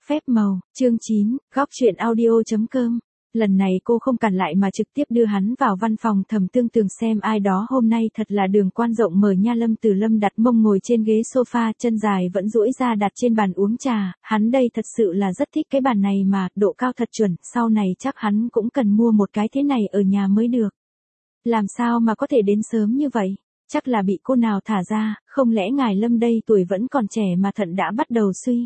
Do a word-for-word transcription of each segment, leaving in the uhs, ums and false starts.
Phép màu, chương chín, góc chuyện audio.com. Lần này cô không cản lại mà trực tiếp đưa hắn vào văn phòng Thẩm Tương Tường xem ai đó. Hôm nay thật là đường quan rộng mở nha. Lâm Tử Lâm đặt mông ngồi trên ghế sofa, chân dài vẫn duỗi ra đặt trên bàn uống trà. Hắn đây thật sự là rất thích cái bàn này mà, độ cao thật chuẩn, sau này chắc hắn cũng cần mua một cái thế này ở nhà mới được. Làm sao mà có thể đến sớm như vậy? Chắc là bị cô nào thả ra, không lẽ ngài Lâm đây tuổi vẫn còn trẻ mà thận đã bắt đầu suy.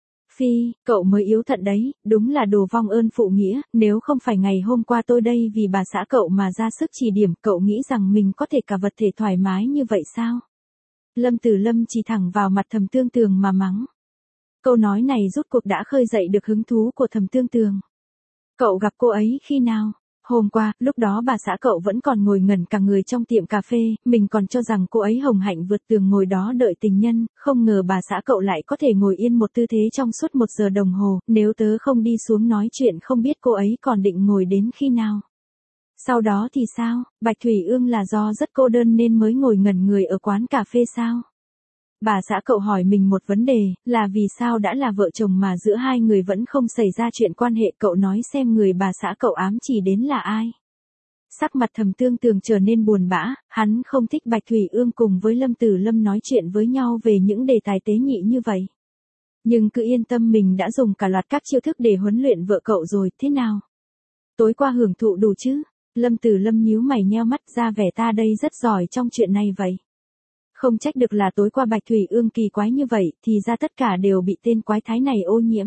Phi, cậu mới yếu thận đấy, đúng là đồ vong ơn phụ nghĩa, nếu không phải ngày hôm qua tôi đây vì bà xã cậu mà ra sức chỉ điểm, cậu nghĩ rằng mình có thể cả vật thể thoải mái như vậy sao? Lâm Tử Lâm chỉ thẳng vào mặt Thẩm Tương Tường mà mắng. Câu nói này rốt cuộc đã khơi dậy được hứng thú của Thẩm Tương Tường. Cậu gặp cô ấy khi nào? Hôm qua, lúc đó bà xã cậu vẫn còn ngồi ngẩn cả người trong tiệm cà phê, mình còn cho rằng cô ấy hồng hạnh vượt tường ngồi đó đợi tình nhân, không ngờ bà xã cậu lại có thể ngồi yên một tư thế trong suốt một giờ đồng hồ, nếu tớ không đi xuống nói chuyện không biết cô ấy còn định ngồi đến khi nào. Sau đó thì sao, Bạch Thủy Ương là do rất cô đơn nên mới ngồi ngẩn người ở quán cà phê sao? Bà xã cậu hỏi mình một vấn đề, là vì sao đã là vợ chồng mà giữa hai người vẫn không xảy ra chuyện quan hệ. Cậu nói xem người bà xã cậu ám chỉ đến là ai. Sắc mặt Thẩm Tương Tường trở nên buồn bã, hắn không thích Bạch Thủy Ương cùng với Lâm Tử Lâm nói chuyện với nhau về những đề tài tế nhị như vậy. Nhưng cứ yên tâm, mình đã dùng cả loạt các chiêu thức để huấn luyện vợ cậu rồi, thế nào? Tối qua hưởng thụ đủ chứ? Lâm Tử Lâm nhíu mày nheo mắt ra vẻ ta đây rất giỏi trong chuyện này vậy. Không trách được là tối qua Bạch Thủy Ương kỳ quái như vậy, thì ra tất cả đều bị tên quái thái này ô nhiễm.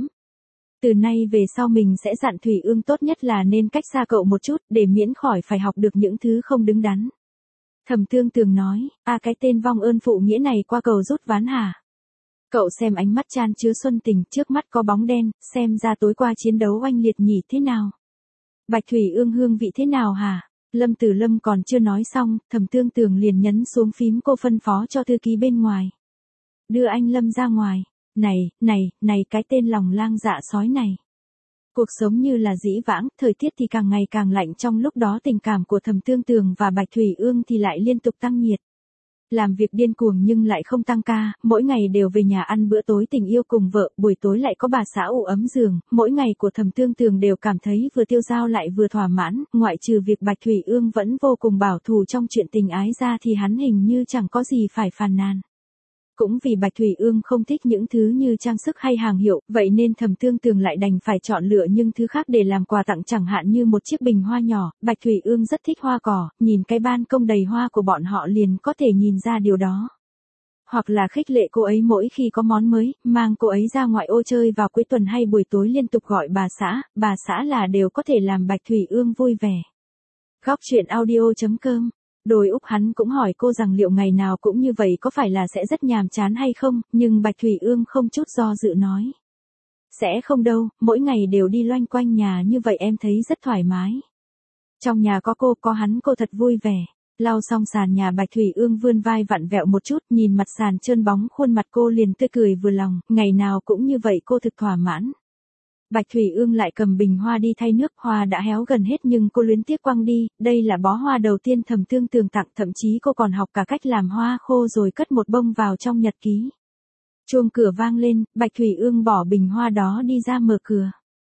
Từ nay về sau mình sẽ dặn Thủy Ương tốt nhất là nên cách xa cậu một chút, để miễn khỏi phải học được những thứ không đứng đắn. Thẩm Tương Tường nói, à cái tên vong ơn phụ nghĩa này qua cầu rút ván hả? Cậu xem ánh mắt chan chứa xuân tình, trước mắt có bóng đen, xem ra tối qua chiến đấu oanh liệt nhỉ, thế nào? Bạch Thủy Ương hương vị thế nào hả? Lâm Tử Lâm còn chưa nói xong, Thẩm Tương Tường liền nhấn xuống phím cô phân phó cho thư ký bên ngoài. Đưa anh Lâm ra ngoài. Này, này, này cái tên lòng lang dạ sói này. Cuộc sống như là dĩ vãng, thời tiết thì càng ngày càng lạnh, trong lúc đó tình cảm của Thẩm Tương Tường và Bạch Thủy Ương thì lại liên tục tăng nhiệt. Làm việc điên cuồng nhưng lại không tăng ca, mỗi ngày đều về nhà ăn bữa tối tình yêu cùng vợ, buổi tối lại có bà xã ủ ấm giường, mỗi ngày của Thẩm Tương Tường đều cảm thấy vừa tiêu dao lại vừa thỏa mãn, ngoại trừ việc Bạch Thủy Ương vẫn vô cùng bảo thủ trong chuyện tình ái ra thì hắn hình như chẳng có gì phải phàn nàn. Cũng vì Bạch Thủy Ương không thích những thứ như trang sức hay hàng hiệu, vậy nên Thẩm Tương Tường lại đành phải chọn lựa những thứ khác để làm quà tặng, chẳng hạn như một chiếc bình hoa nhỏ. Bạch Thủy Ương rất thích hoa cỏ, nhìn cái ban công đầy hoa của bọn họ liền có thể nhìn ra điều đó. Hoặc là khích lệ cô ấy mỗi khi có món mới, mang cô ấy ra ngoại ô chơi vào cuối tuần hay buổi tối liên tục gọi bà xã, bà xã là đều có thể làm Bạch Thủy Ương vui vẻ. Góc chuyện audio.com. Đôi Úc hắn cũng hỏi cô rằng liệu ngày nào cũng như vậy có phải là sẽ rất nhàm chán hay không, nhưng Bạch Thủy Ương không chút do dự nói. Sẽ không đâu, mỗi ngày đều đi loanh quanh nhà như vậy em thấy rất thoải mái. Trong nhà có cô, có hắn cô thật vui vẻ. Lau xong sàn nhà Bạch Thủy Ương vươn vai vặn vẹo một chút, nhìn mặt sàn trơn bóng khuôn mặt cô liền tươi cười vừa lòng, ngày nào cũng như vậy cô thực thỏa mãn. Bạch Thủy Ương lại cầm bình hoa đi thay nước, hoa đã héo gần hết nhưng cô luyến tiếc quăng đi, đây là bó hoa đầu tiên Thẩm Tương Tường tặng, thậm chí cô còn học cả cách làm hoa khô rồi cất một bông vào trong nhật ký. Chuông cửa vang lên, Bạch Thủy Ương bỏ bình hoa đó đi ra mở cửa.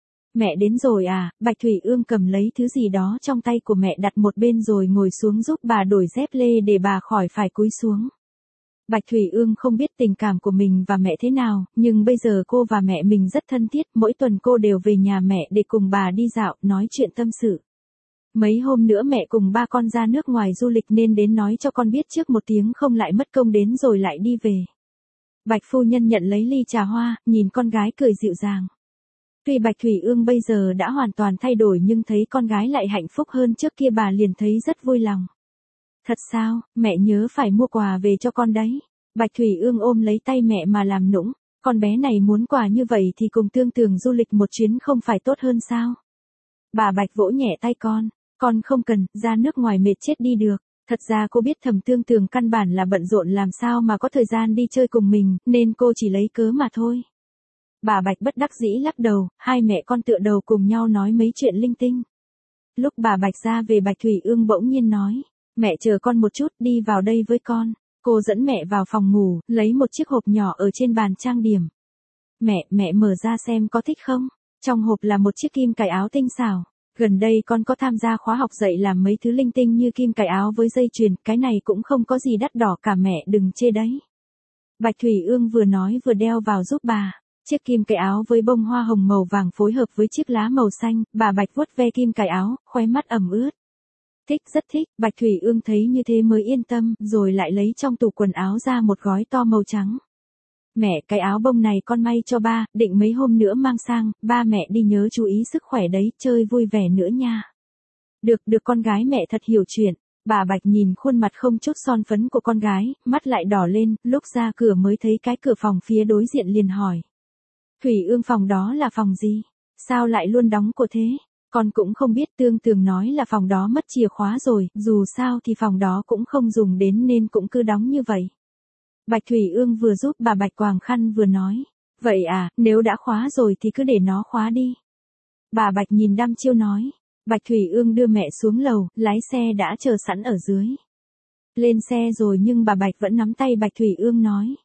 Mẹ đến rồi à? Bạch Thủy Ương cầm lấy thứ gì đó trong tay của mẹ đặt một bên rồi ngồi xuống giúp bà đổi dép lê để bà khỏi phải cúi xuống. Bạch Thủy Ương không biết tình cảm của mình và mẹ thế nào, nhưng bây giờ cô và mẹ mình rất thân thiết, mỗi tuần cô đều về nhà mẹ để cùng bà đi dạo, nói chuyện tâm sự. Mấy hôm nữa mẹ cùng ba con ra nước ngoài du lịch nên đến nói cho con biết trước một tiếng không lại mất công đến rồi lại đi về. Bạch phu nhân nhận lấy ly trà hoa, nhìn con gái cười dịu dàng. Tuy Bạch Thủy Ương bây giờ đã hoàn toàn thay đổi nhưng thấy con gái lại hạnh phúc hơn trước kia bà liền thấy rất vui lòng. Thật sao, mẹ nhớ phải mua quà về cho con đấy. Bạch Thủy Ương ôm lấy tay mẹ mà làm nũng, con bé này muốn quà như vậy thì cùng Tương Tường du lịch một chuyến không phải tốt hơn sao? Bà Bạch vỗ nhẹ tay con, con không cần, ra nước ngoài mệt chết đi được. Thật ra cô biết Thẩm Tương Tường căn bản là bận rộn làm sao mà có thời gian đi chơi cùng mình, nên cô chỉ lấy cớ mà thôi. Bà Bạch bất đắc dĩ lắc đầu, hai mẹ con tựa đầu cùng nhau nói mấy chuyện linh tinh. Lúc bà Bạch ra về Bạch Thủy Ương bỗng nhiên nói. Mẹ chờ con một chút, đi vào đây với con. Cô dẫn mẹ vào phòng ngủ, lấy một chiếc hộp nhỏ ở trên bàn trang điểm. mẹ, mẹ mở ra xem có thích không? Trong hộp là một chiếc kim cài áo tinh xảo. Gần đây con có tham gia khóa học dạy làm mấy thứ linh tinh như kim cài áo với dây chuyền, cái này cũng không có gì đắt đỏ cả mẹ đừng chê đấy. Bạch Thủy Ương vừa nói vừa đeo vào giúp bà. Chiếc kim cài áo với bông hoa hồng màu vàng phối hợp với chiếc lá màu xanh, bà Bạch vuốt ve kim cài áo, khóe mắt ẩm ướt. Thích, rất thích, Bạch Thủy Ương thấy như thế mới yên tâm, rồi lại lấy trong tủ quần áo ra một gói to màu trắng. Mẹ, cái áo bông này con may cho ba, định mấy hôm nữa mang sang, ba mẹ đi nhớ chú ý sức khỏe đấy, chơi vui vẻ nữa nha. Được, được con gái mẹ thật hiểu chuyện. Bà Bạch nhìn khuôn mặt không chút son phấn của con gái, mắt lại đỏ lên, lúc ra cửa mới thấy cái cửa phòng phía đối diện liền hỏi. Thủy Ương, phòng đó là phòng gì? Sao lại luôn đóng cửa thế? Con cũng không biết, Tương Tường nói là phòng đó mất chìa khóa rồi, dù sao thì phòng đó cũng không dùng đến nên cũng cứ đóng như vậy. Bạch Thủy Ương vừa giúp bà Bạch quàng khăn vừa nói. Vậy à, nếu đã khóa rồi thì cứ để nó khóa đi. Bà Bạch nhìn đăm chiêu nói. Bạch Thủy Ương đưa mẹ xuống lầu, lái xe đã chờ sẵn ở dưới. Lên xe rồi nhưng bà Bạch vẫn nắm tay Bạch Thủy Ương nói.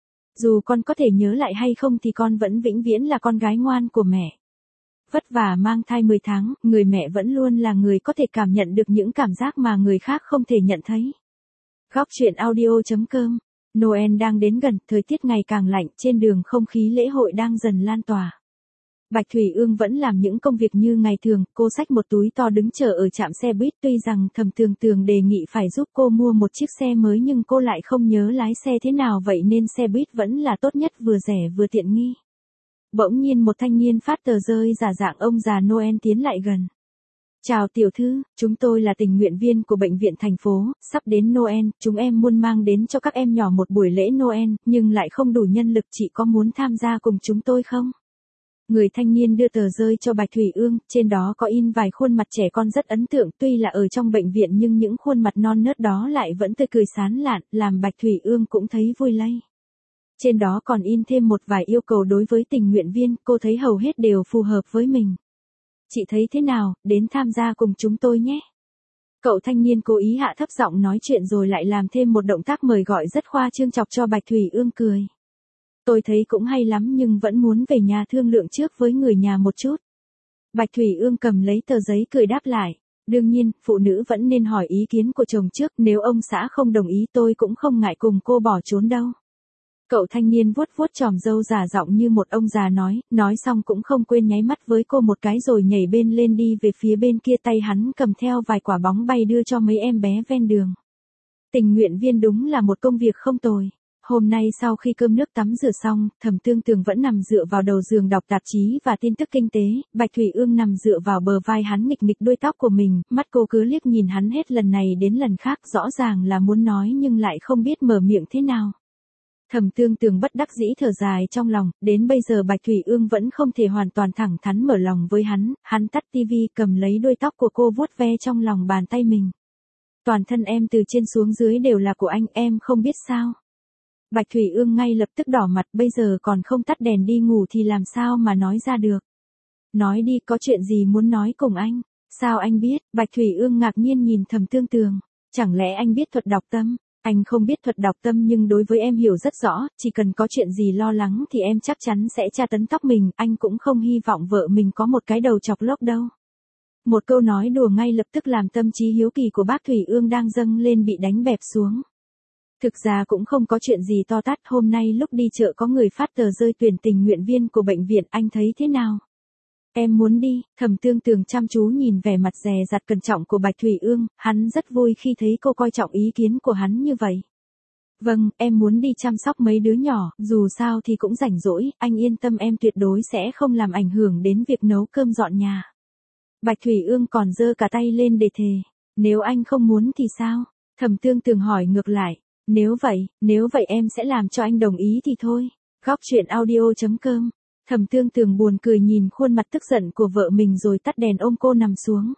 Dù con có thể nhớ lại hay không thì con vẫn vĩnh viễn là con gái ngoan của mẹ. Vất vả mang thai mười tháng, người mẹ vẫn luôn là người có thể cảm nhận được những cảm giác mà người khác không thể nhận thấy. Góc truyện audio chấm com. Noel đang đến gần, thời tiết ngày càng lạnh, trên đường không khí lễ hội đang dần lan tỏa. Bạch Thủy Ương vẫn làm những công việc như ngày thường, cô xách một túi to đứng chờ ở trạm xe buýt, tuy rằng Thẩm Tường Tường đề nghị phải giúp cô mua một chiếc xe mới nhưng cô lại không nhớ lái xe thế nào, vậy nên xe buýt vẫn là tốt nhất, vừa rẻ vừa tiện nghi. Bỗng nhiên một thanh niên phát tờ rơi giả dạng ông già Noel tiến lại gần. Chào tiểu thư, chúng tôi là tình nguyện viên của bệnh viện thành phố, sắp đến Noel, chúng em muốn mang đến cho các em nhỏ một buổi lễ Noel, nhưng lại không đủ nhân lực, chị có muốn tham gia cùng chúng tôi không? Người thanh niên đưa tờ rơi cho Bạch Thủy Ương, trên đó có in vài khuôn mặt trẻ con rất ấn tượng, tuy là ở trong bệnh viện nhưng những khuôn mặt non nớt đó lại vẫn tươi cười sán lạn, làm Bạch Thủy Ương cũng thấy vui lây. Trên đó còn in thêm một vài yêu cầu đối với tình nguyện viên, cô thấy hầu hết đều phù hợp với mình. Chị thấy thế nào, đến tham gia cùng chúng tôi nhé. Cậu thanh niên cố ý hạ thấp giọng nói chuyện rồi lại làm thêm một động tác mời gọi rất khoa trương chọc cho Bạch Thủy Ương cười. Tôi thấy cũng hay lắm nhưng vẫn muốn về nhà thương lượng trước với người nhà một chút. Bạch Thủy Ương cầm lấy tờ giấy cười đáp lại. Đương nhiên, phụ nữ vẫn nên hỏi ý kiến của chồng trước, nếu ông xã không đồng ý tôi cũng không ngại cùng cô bỏ trốn đâu. Cậu thanh niên vuốt vuốt chòm râu giả giọng như một ông già nói, nói xong cũng không quên nháy mắt với cô một cái rồi nhảy bên lên đi về phía bên kia, tay hắn cầm theo vài quả bóng bay đưa cho mấy em bé ven đường. Tình nguyện viên đúng là một công việc không tồi. Hôm nay sau khi cơm nước tắm rửa xong, Thẩm Tương Tường vẫn nằm dựa vào đầu giường đọc tạp chí và tin tức kinh tế, Bạch Thủy Ương nằm dựa vào bờ vai hắn nghịch nghịch đuôi tóc của mình, mắt cô cứ liếc nhìn hắn hết lần này đến lần khác, rõ ràng là muốn nói nhưng lại không biết mở miệng thế nào. Thẩm Tương Tường bất đắc dĩ thở dài trong lòng, đến bây giờ Bạch Thủy Ương vẫn không thể hoàn toàn thẳng thắn mở lòng với hắn, hắn tắt tivi cầm lấy đuôi tóc của cô vuốt ve trong lòng bàn tay mình. Toàn thân em từ trên xuống dưới đều là của anh, em không biết sao. Bạch Thủy Ương ngay lập tức đỏ mặt, bây giờ còn không tắt đèn đi ngủ thì làm sao mà nói ra được. Nói đi, có chuyện gì muốn nói cùng anh? Sao anh biết? Bạch Thủy Ương ngạc nhiên nhìn Thẩm Tương Tường. Chẳng lẽ anh biết thuật đọc tâm? Anh không biết thuật đọc tâm nhưng đối với em hiểu rất rõ, chỉ cần có chuyện gì lo lắng thì em chắc chắn sẽ tra tấn tóc mình, anh cũng không hy vọng vợ mình có một cái đầu chọc lốc đâu. Một câu nói đùa ngay lập tức làm tâm trí hiếu kỳ của bác Thủy Ương đang dâng lên bị đánh bẹp xuống. Thực ra cũng không có chuyện gì to tát, hôm nay lúc đi chợ có người phát tờ rơi tuyển tình nguyện viên của bệnh viện, anh thấy thế nào? Em muốn đi. Thẩm Tương Tường chăm chú nhìn vẻ mặt dè dặt cẩn trọng của Bạch Thủy Ương, hắn rất vui khi thấy cô coi trọng ý kiến của hắn như vậy. Vâng, em muốn đi chăm sóc mấy đứa nhỏ, dù sao thì cũng rảnh rỗi, anh yên tâm em tuyệt đối sẽ không làm ảnh hưởng đến việc nấu cơm dọn nhà. Bạch Thủy Ương còn giơ cả tay lên để thề. Nếu anh không muốn thì sao? Thẩm Tương Tường hỏi ngược lại. Nếu vậy, nếu vậy em sẽ làm cho anh đồng ý thì thôi. Góc truyện audio chấm com. Thẩm Tương Tường buồn cười nhìn khuôn mặt tức giận của vợ mình rồi tắt đèn ôm cô nằm xuống.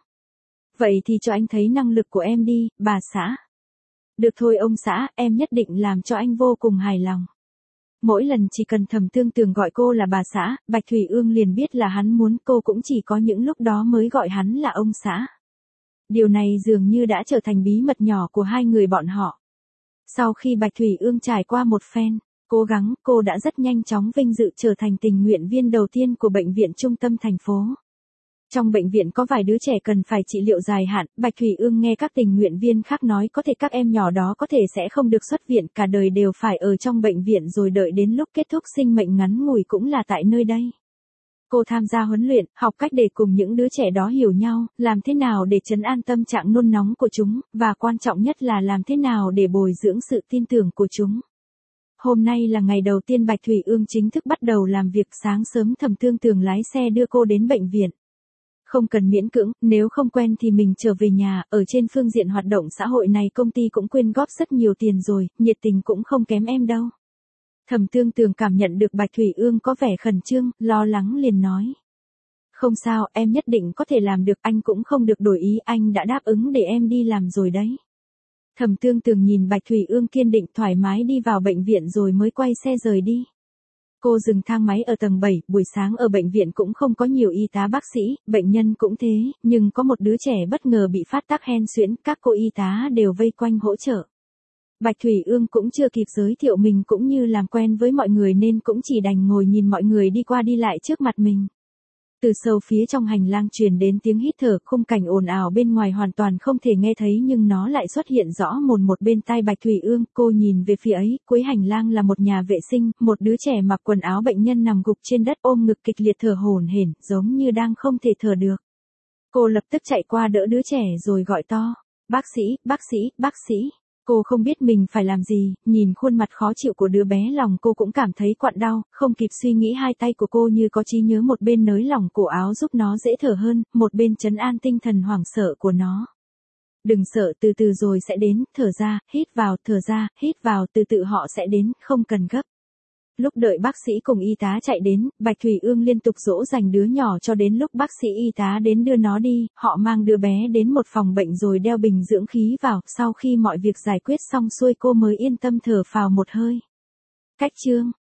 Vậy thì cho anh thấy năng lực của em đi, bà xã. Được thôi ông xã, em nhất định làm cho anh vô cùng hài lòng. Mỗi lần chỉ cần Thẩm Tương Tường gọi cô là bà xã, Bạch Thủy Ương liền biết là hắn muốn, cô cũng chỉ có những lúc đó mới gọi hắn là ông xã. Điều này dường như đã trở thành bí mật nhỏ của hai người bọn họ. Sau khi Bạch Thủy Ương trải qua một phen Cố gắng, cô đã rất nhanh chóng vinh dự trở thành tình nguyện viên đầu tiên của bệnh viện trung tâm thành phố. Trong bệnh viện có vài đứa trẻ cần phải trị liệu dài hạn, Bạch Thủy Ương nghe các tình nguyện viên khác nói có thể các em nhỏ đó có thể sẽ không được xuất viện, cả đời đều phải ở trong bệnh viện rồi đợi đến lúc kết thúc sinh mệnh ngắn ngủi cũng là tại nơi đây. Cô tham gia huấn luyện, học cách để cùng những đứa trẻ đó hiểu nhau, làm thế nào để trấn an tâm trạng nôn nóng của chúng, và quan trọng nhất là làm thế nào để bồi dưỡng sự tin tưởng của chúng. Hôm nay là ngày đầu tiên Bạch Thủy Ương chính thức bắt đầu làm việc. Sáng sớm Thẩm Tương Tường lái xe đưa cô đến bệnh viện. Không cần miễn cưỡng, nếu không quen thì mình trở về nhà, ở trên phương diện hoạt động xã hội này công ty cũng quyên góp rất nhiều tiền rồi, nhiệt tình cũng không kém em đâu. Thẩm Tương Tường cảm nhận được Bạch Thủy Ương có vẻ khẩn trương, lo lắng liền nói. Không sao, em nhất định có thể làm được, anh cũng không được đổi ý, anh đã đáp ứng để em đi làm rồi đấy. Thẩm Tương Tường nhìn Bạch Thủy Ương kiên định thoải mái đi vào bệnh viện rồi mới quay xe rời đi. Cô dừng thang máy ở tầng bảy, buổi sáng ở bệnh viện cũng không có nhiều y tá bác sĩ, bệnh nhân cũng thế, nhưng có một đứa trẻ bất ngờ bị phát tác hen suyễn, các cô y tá đều vây quanh hỗ trợ. Bạch Thủy Ương cũng chưa kịp giới thiệu mình cũng như làm quen với mọi người nên cũng chỉ đành ngồi nhìn mọi người đi qua đi lại trước mặt mình. Từ sâu phía trong hành lang truyền đến tiếng hít thở, khung cảnh ồn ào bên ngoài hoàn toàn không thể nghe thấy nhưng nó lại xuất hiện rõ mồn một bên tai Bạch Thủy Ương. Cô nhìn về phía ấy, cuối hành lang là một nhà vệ sinh, một đứa trẻ mặc quần áo bệnh nhân nằm gục trên đất ôm ngực kịch liệt thở hổn hển, giống như đang không thể thở được. Cô lập tức chạy qua đỡ đứa trẻ rồi gọi to, bác sĩ, bác sĩ, bác sĩ. Cô không biết mình phải làm gì, nhìn khuôn mặt khó chịu của đứa bé lòng cô cũng cảm thấy quặn đau, không kịp suy nghĩ hai tay của cô như có trí nhớ một bên nới lỏng cổ áo giúp nó dễ thở hơn, một bên trấn an tinh thần hoảng sợ của nó. Đừng sợ, từ từ rồi sẽ đến, thở ra, hít vào, thở ra, hít vào, từ từ họ sẽ đến, không cần gấp. Lúc đợi bác sĩ cùng y tá chạy đến, Bạch Thủy Ương liên tục dỗ dành đứa nhỏ cho đến lúc bác sĩ y tá đến đưa nó đi, họ mang đứa bé đến một phòng bệnh rồi đeo bình dưỡng khí vào, sau khi mọi việc giải quyết xong xuôi cô mới yên tâm thở phào một hơi. Cách chương